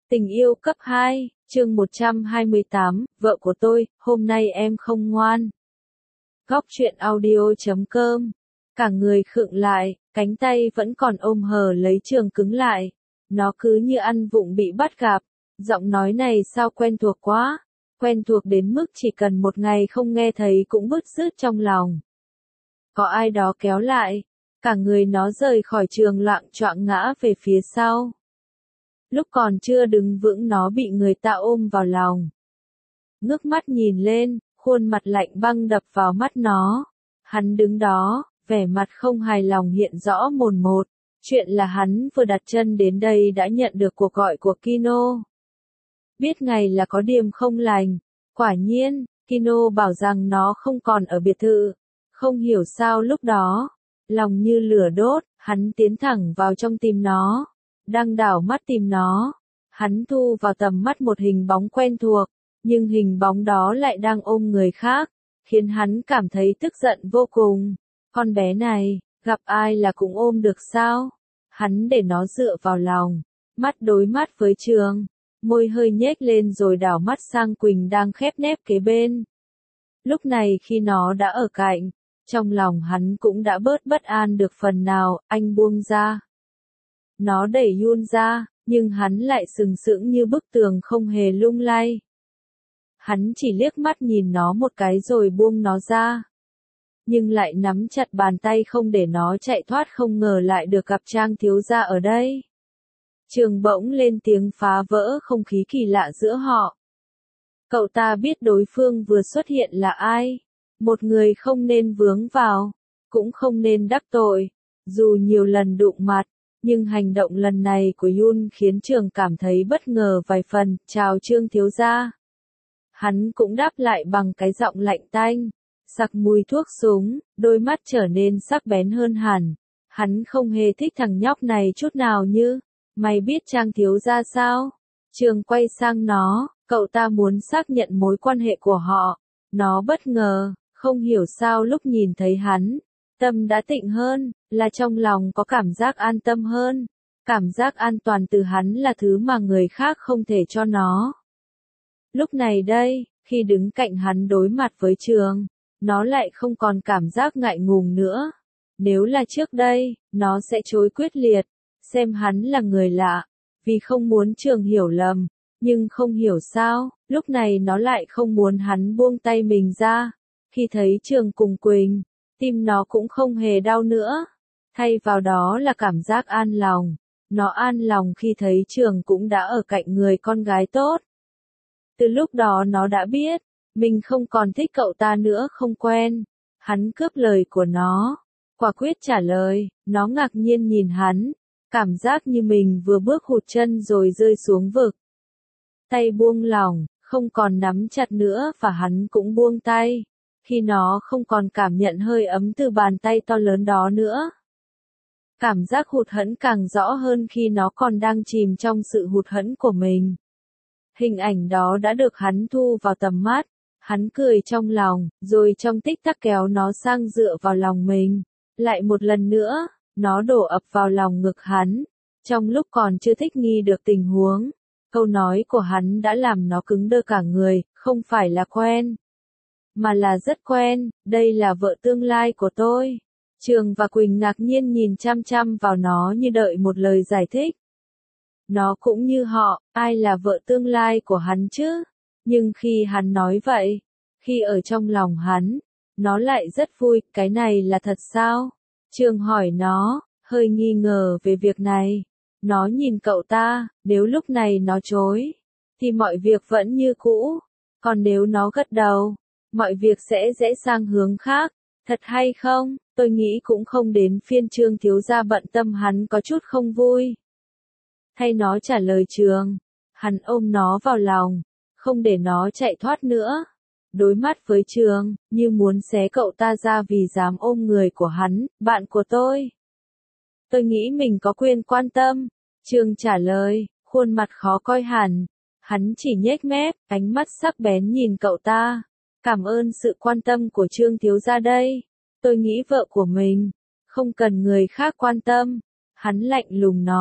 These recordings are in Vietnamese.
Tình yêu cấp 2, chương 128, vợ của tôi, hôm nay em không ngoan. Góc truyện audio.com. Cả người khựng lại, cánh tay vẫn còn ôm hờ lấy Trường cứng lại. Nó cứ như ăn vụng bị bắt gặp. Giọng nói này sao quen thuộc quá. Quen thuộc đến mức chỉ cần một ngày không nghe thấy cũng bứt rứt trong lòng. Có ai đó kéo lại. Cả người nó rời khỏi Trường loạng choạng ngã về phía sau. Lúc còn chưa đứng vững nó bị người ta ôm vào lòng. Ngước mắt nhìn lên, khuôn mặt lạnh băng đập vào mắt nó. Hắn đứng đó, vẻ mặt không hài lòng hiện rõ mồn một. Chuyện là hắn vừa đặt chân đến đây đã nhận được cuộc gọi của Kino. Biết ngày là có điểm không lành. Quả nhiên, Kino bảo rằng nó không còn ở biệt thự. Không hiểu sao lúc đó, lòng như lửa đốt, hắn tiến thẳng vào trong tim nó. Đang đảo mắt tìm nó. Hắn thu vào tầm mắt một hình bóng quen thuộc, nhưng hình bóng đó lại đang ôm người khác, khiến hắn cảm thấy tức giận vô cùng. Con bé này, gặp ai là cũng ôm được sao? Hắn để nó dựa vào lòng, mắt đối mắt với Trường, môi hơi nhếch lên rồi đảo mắt sang Quỳnh đang khép nép kế bên. Lúc này khi nó đã ở cạnh, trong lòng hắn cũng đã bớt bất an được phần nào, anh buông ra. Nó đẩy Yun ra, nhưng hắn lại sừng sững như bức tường không hề lung lay. Hắn chỉ liếc mắt nhìn nó một cái rồi buông nó ra. Nhưng lại nắm chặt bàn tay không để nó chạy thoát, không ngờ lại được gặp Trang thiếu gia ở đây. Trường bỗng lên tiếng phá vỡ không khí kỳ lạ giữa họ. Cậu ta biết đối phương vừa xuất hiện là ai. Một người không nên vướng vào, cũng không nên đắc tội, dù nhiều lần đụng mặt. Nhưng hành động lần này của Yun khiến Trường cảm thấy bất ngờ vài phần. Chào Trương thiếu gia. Hắn cũng đáp lại bằng cái giọng lạnh tanh, sặc mùi thuốc súng, đôi mắt trở nên sắc bén hơn hẳn. Hắn không hề thích thằng nhóc này chút nào như, mày biết Trang thiếu gia sao? Trường quay sang nó, cậu ta muốn xác nhận mối quan hệ của họ. Nó bất ngờ, không hiểu sao lúc nhìn thấy hắn. Tâm đã tịnh hơn, là trong lòng có cảm giác an tâm hơn. Cảm giác an toàn từ hắn là thứ mà người khác không thể cho nó. Lúc này đây, khi đứng cạnh hắn đối mặt với Trường, nó lại không còn cảm giác ngại ngùng nữa. Nếu là trước đây, nó sẽ chối quyết liệt, xem hắn là người lạ, vì không muốn Trường hiểu lầm. Nhưng không hiểu sao, lúc này nó lại không muốn hắn buông tay mình ra. Khi thấy Trường cùng Quỳnh, tim nó cũng không hề đau nữa. Thay vào đó là cảm giác an lòng. Nó an lòng khi thấy Trường cũng đã ở cạnh người con gái tốt. Từ lúc đó nó đã biết, mình không còn thích cậu ta nữa, không quen. Hắn cướp lời của nó. Quả quyết trả lời, nó ngạc nhiên nhìn hắn. Cảm giác như mình vừa bước hụt chân rồi rơi xuống vực. Tay buông lỏng, không còn nắm chặt nữa và hắn cũng buông tay. Khi nó không còn cảm nhận hơi ấm từ bàn tay to lớn đó nữa. Cảm giác hụt hẫng càng rõ hơn khi nó còn đang chìm trong sự hụt hẫng của mình. Hình ảnh đó đã được hắn thu vào tầm mắt. Hắn cười trong lòng, rồi trong tích tắc kéo nó sang dựa vào lòng mình. Lại một lần nữa, nó đổ ập vào lòng ngực hắn. Trong lúc còn chưa thích nghi được tình huống, câu nói của hắn đã làm nó cứng đơ cả người, không phải là quen, mà là rất quen, đây là vợ tương lai của tôi. Trường và Quỳnh ngạc nhiên nhìn chăm chăm vào nó như đợi một lời giải thích. Nó cũng như họ, ai là vợ tương lai của hắn chứ? Nhưng khi hắn nói vậy, khi ở trong lòng hắn, nó lại rất vui, cái này là thật sao? Trường hỏi nó, hơi nghi ngờ về việc này. Nó nhìn cậu ta, nếu lúc này nó chối, thì mọi việc vẫn như cũ. Còn nếu nó gật đầu, mọi việc sẽ rẽ sang hướng khác. Thật hay không? Tôi nghĩ cũng không đến phiên Trương thiếu gia bận tâm, hắn có chút không vui. Thay nó trả lời Trường, hắn ôm nó vào lòng, không để nó chạy thoát nữa. Đối mắt với Trường, như muốn xé cậu ta ra vì dám ôm người của hắn, bạn của tôi. Tôi nghĩ mình có quyền quan tâm. Trường trả lời, khuôn mặt khó coi hẳn. Hắn chỉ nhếch mép, ánh mắt sắc bén nhìn cậu ta. Cảm ơn sự quan tâm của Trương thiếu gia đây. Tôi nghĩ vợ của mình không cần người khác quan tâm. Hắn lạnh lùng nói,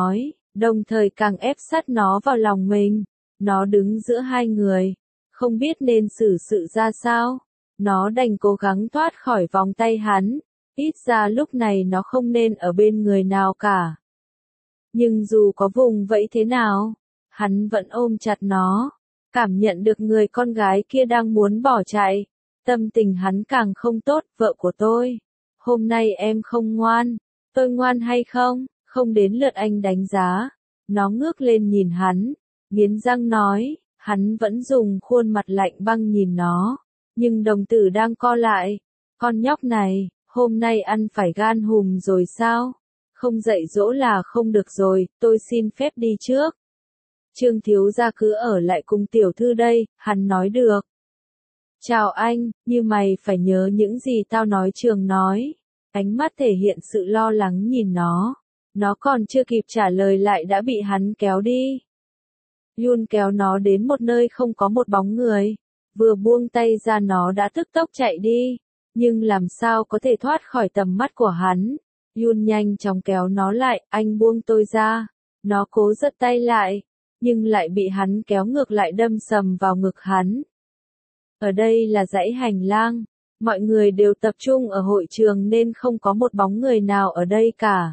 đồng thời càng ép sát nó vào lòng mình. Nó đứng giữa hai người, không biết nên xử sự ra sao. Nó đành cố gắng thoát khỏi vòng tay hắn, ít ra lúc này nó không nên ở bên người nào cả. Nhưng dù có vùng vẫy thế nào, hắn vẫn ôm chặt nó, cảm nhận được người con gái kia đang muốn bỏ chạy. Tâm tình hắn càng không tốt. Vợ của tôi, hôm nay em không ngoan, tôi ngoan hay không, không đến lượt anh đánh giá. Nó ngước lên nhìn hắn, nghiến răng nói, hắn vẫn dùng khuôn mặt lạnh băng nhìn nó, nhưng đồng tử đang co lại. Con nhóc này, hôm nay ăn phải gan hùm rồi sao? Không dạy dỗ là không được rồi, tôi xin phép đi trước. Trương thiếu gia cứ ở lại cùng tiểu thư đây, hắn nói được. Chào anh, như mày phải nhớ những gì tao nói. Trường nói, ánh mắt thể hiện sự lo lắng nhìn nó. Nó còn chưa kịp trả lời lại đã bị hắn kéo đi. Yun kéo nó đến một nơi không có một bóng người. Vừa buông tay ra nó đã tức tốc chạy đi. Nhưng làm sao có thể thoát khỏi tầm mắt của hắn. Yun nhanh chóng kéo nó lại, anh buông tôi ra. Nó cố giật tay lại, nhưng lại bị hắn kéo ngược lại đâm sầm vào ngực hắn. Ở đây là dãy hành lang, mọi người đều tập trung ở hội trường nên không có một bóng người nào ở đây cả.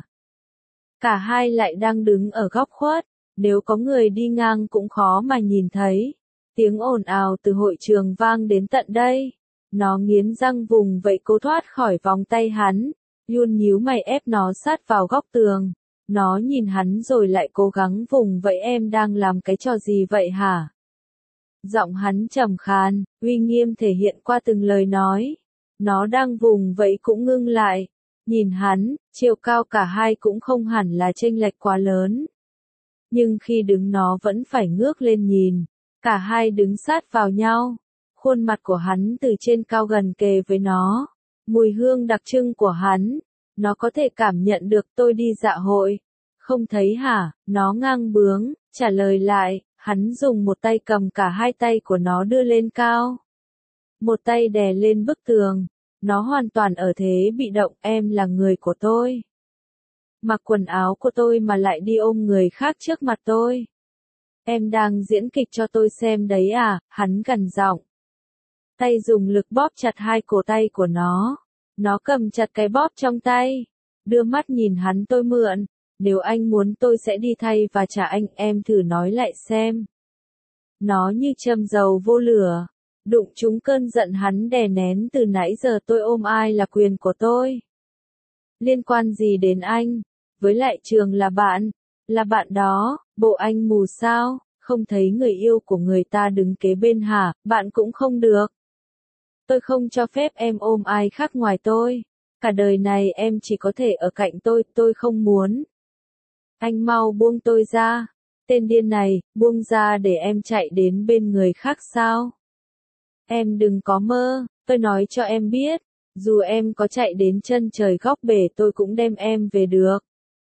Cả hai lại đang đứng ở góc khuất, nếu có người đi ngang cũng khó mà nhìn thấy. Tiếng ồn ào từ hội trường vang đến tận đây. Nó nghiến răng vùng vẫy cố thoát khỏi vòng tay hắn. Yun nhíu mày ép nó sát vào góc tường. Nó nhìn hắn rồi lại cố gắng vùng vẫy. Em đang làm cái trò gì vậy hả? Giọng hắn trầm khàn, uy nghiêm thể hiện qua từng lời nói. Nó đang vùng vẫy cũng ngưng lại. Nhìn hắn, chiều cao cả hai cũng không hẳn là chênh lệch quá lớn. Nhưng khi đứng nó vẫn phải ngước lên nhìn. Cả hai đứng sát vào nhau. Khuôn mặt của hắn từ trên cao gần kề với nó. Mùi hương đặc trưng của hắn. Nó có thể cảm nhận được. Tôi đi dạ hội. Không thấy hả? Nó ngang bướng, trả lời lại. Hắn dùng một tay cầm cả hai tay của nó đưa lên cao. Một tay đè lên bức tường. Nó hoàn toàn ở thế bị động. Em là người của tôi. Mặc quần áo của tôi mà lại đi ôm người khác trước mặt tôi. Em đang diễn kịch cho tôi xem đấy à? Hắn gằn giọng. Tay dùng lực bóp chặt hai cổ tay của nó. Nó cầm chặt cái bóp trong tay. Đưa mắt nhìn hắn. Tôi mượn. Nếu anh muốn tôi sẽ đi thay và trả anh. Em thử nói lại xem. Nó như châm dầu vô lửa. Đụng trúng cơn giận hắn đè nén từ nãy giờ. Tôi ôm ai là quyền của tôi. Liên quan gì đến anh? Với lại Trường là bạn. Là bạn đó. Bộ anh mù sao? Không thấy người yêu của người ta đứng kế bên hả? Bạn cũng không được. Tôi không cho phép em ôm ai khác ngoài tôi. Cả đời này em chỉ có thể ở cạnh tôi không muốn. Anh mau buông tôi ra. Tên điên này, buông ra để em chạy đến bên người khác sao? Em đừng có mơ, tôi nói cho em biết. Dù em có chạy đến chân trời góc bể tôi cũng đem em về được.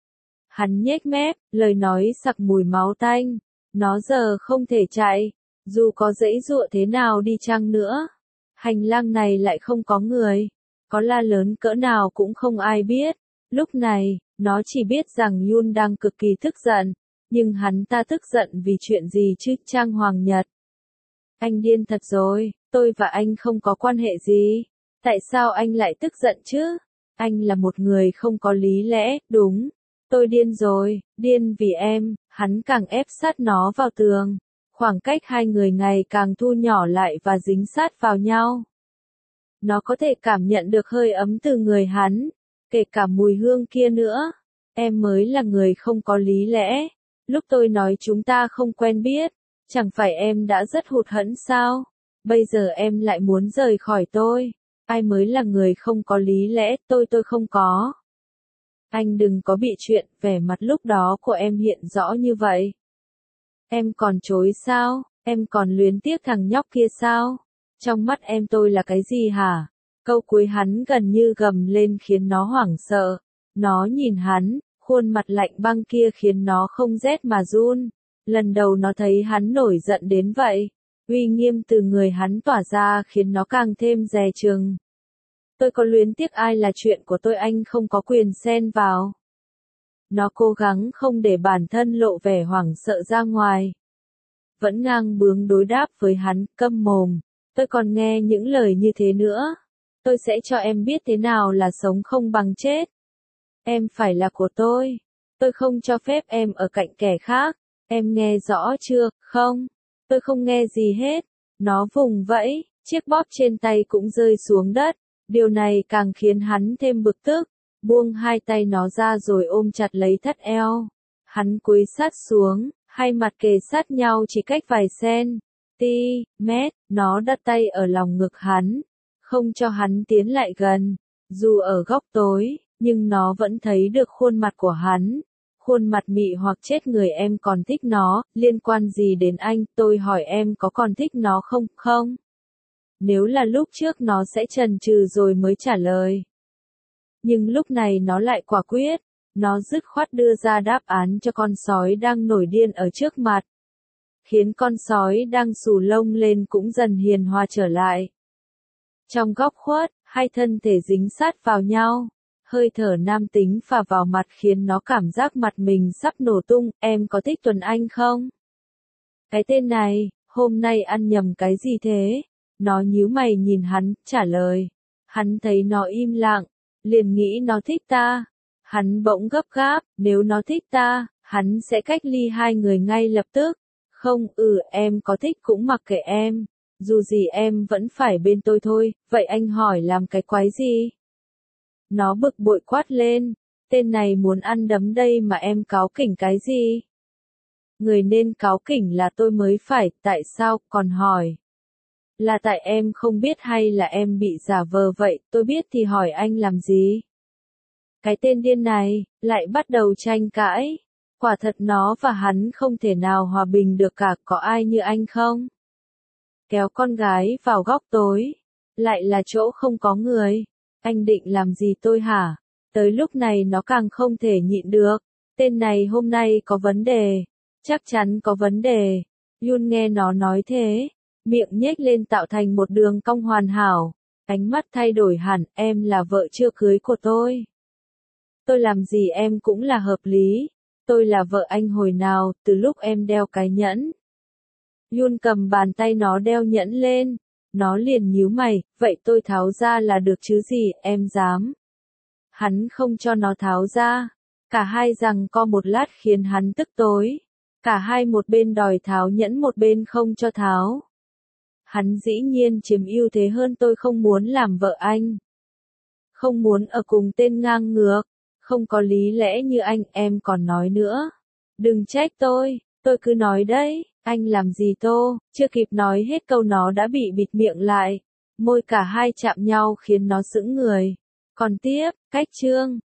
Hắn nhếch mép, lời nói sặc mùi máu tanh. Nó giờ không thể chạy. Dù có giãy giụa thế nào đi chăng nữa. Hành lang này lại không có người. Có la lớn cỡ nào cũng không ai biết. Lúc này, nó chỉ biết rằng Yun đang cực kỳ tức giận. Nhưng hắn ta tức giận vì chuyện gì chứ? Trang Hoàng Nhật. Anh điên thật rồi, tôi và anh không có quan hệ gì. Tại sao anh lại tức giận chứ? Anh là một người không có lý lẽ, đúng. Tôi điên rồi, điên vì em. Hắn càng ép sát nó vào tường. Khoảng cách hai người ngày càng thu nhỏ lại và dính sát vào nhau. Nó có thể cảm nhận được hơi ấm từ người hắn. Kể cả mùi hương kia nữa. Em mới là người không có lý lẽ. Lúc tôi nói chúng ta không quen biết. Chẳng phải em đã rất hụt hẫng sao? Bây giờ em lại muốn rời khỏi tôi. Ai mới là người không có lý lẽ? Tôi không có. Anh đừng có bị chuyện. Vẻ mặt lúc đó của em hiện rõ như vậy. Em còn chối sao? Em còn luyến tiếc thằng nhóc kia sao? Trong mắt em tôi là cái gì hả? Câu cuối hắn gần như gầm lên khiến nó hoảng sợ. Nó nhìn hắn, khuôn mặt lạnh băng kia khiến nó không rét mà run. Lần đầu nó thấy hắn nổi giận đến vậy. Uy nghiêm từ người hắn tỏa ra khiến nó càng thêm dè chừng. Tôi có luyến tiếc ai là chuyện của tôi, anh không có quyền xen vào. Nó cố gắng không để bản thân lộ vẻ hoảng sợ ra ngoài. Vẫn ngang bướng đối đáp với hắn, câm mồm. Tôi còn nghe những lời như thế nữa. Tôi sẽ cho em biết thế nào là sống không bằng chết. Em phải là của tôi. Tôi không cho phép em ở cạnh kẻ khác. Em nghe rõ chưa, không? Tôi không nghe gì hết. Nó vùng vẫy, chiếc bóp trên tay cũng rơi xuống đất. Điều này càng khiến hắn thêm bực tức. Buông hai tay nó ra rồi ôm chặt lấy thắt eo. Hắn cúi sát xuống, hai mặt kề sát nhau chỉ cách vài cm. Nó đặt tay ở lòng ngực hắn, không cho hắn tiến lại gần. Dù ở góc tối, nhưng nó vẫn thấy được khuôn mặt của hắn. Khuôn mặt mị hoặc chết người. Em còn thích nó, liên quan gì đến anh? Tôi hỏi em có còn thích nó không? Không. Nếu là lúc trước nó sẽ chần chừ rồi mới trả lời. Nhưng lúc này nó lại quả quyết. Nó dứt khoát đưa ra đáp án cho con sói đang nổi điên ở trước mặt. Khiến con sói đang xù lông lên cũng dần hiền hòa trở lại. Trong góc khuất, hai thân thể dính sát vào nhau. Hơi thở nam tính phả vào mặt khiến nó cảm giác mặt mình sắp nổ tung. Em có thích Tuấn Anh không? Cái tên này, hôm nay ăn nhầm cái gì thế? Nó nhíu mày nhìn hắn, trả lời. Hắn thấy nó im lặng, liền nghĩ nó thích ta. Hắn bỗng gấp gáp, nếu nó thích ta, hắn sẽ cách ly hai người ngay lập tức. Không, em có thích cũng mặc kệ em. Dù gì em vẫn phải bên tôi thôi, vậy anh hỏi làm cái quái gì? Nó bực bội quát lên, tên này muốn ăn đấm đây mà em cáu kỉnh cái gì? Người nên cáu kỉnh là tôi mới phải, tại sao, còn hỏi? Là tại em không biết hay là em bị giả vờ vậy, tôi biết thì hỏi anh làm gì? Cái tên điên này, lại bắt đầu tranh cãi. Quả thật nó và hắn không thể nào hòa bình được cả, có ai như anh không? Kéo con gái vào góc tối. Lại là chỗ không có người. Anh định làm gì tôi hả? Tới lúc này nó càng không thể nhịn được. Tên này hôm nay có vấn đề. Chắc chắn có vấn đề. Yun nghe nó nói thế. Miệng nhếch lên tạo thành một đường cong hoàn hảo. Ánh mắt thay đổi hẳn, em là vợ chưa cưới của tôi. Tôi làm gì em cũng là hợp lý. Tôi là vợ anh hồi nào, từ lúc em đeo cái nhẫn. Yun cầm bàn tay nó đeo nhẫn lên. Nó liền nhíu mày, vậy tôi tháo ra là được chứ gì, em dám. Hắn không cho nó tháo ra. Cả hai giằng co một lát khiến hắn tức tối. Cả hai một bên đòi tháo nhẫn một bên không cho tháo. Hắn dĩ nhiên chiếm ưu thế hơn, tôi không muốn làm vợ anh. Không muốn ở cùng tên ngang ngược. Không có lý lẽ như anh, em còn nói nữa. Đừng trách tôi cứ nói đấy, anh làm gì tô, chưa kịp nói hết câu nó đã bị bịt miệng lại. Môi cả hai chạm nhau khiến nó sững người. Còn tiếp, cách chương.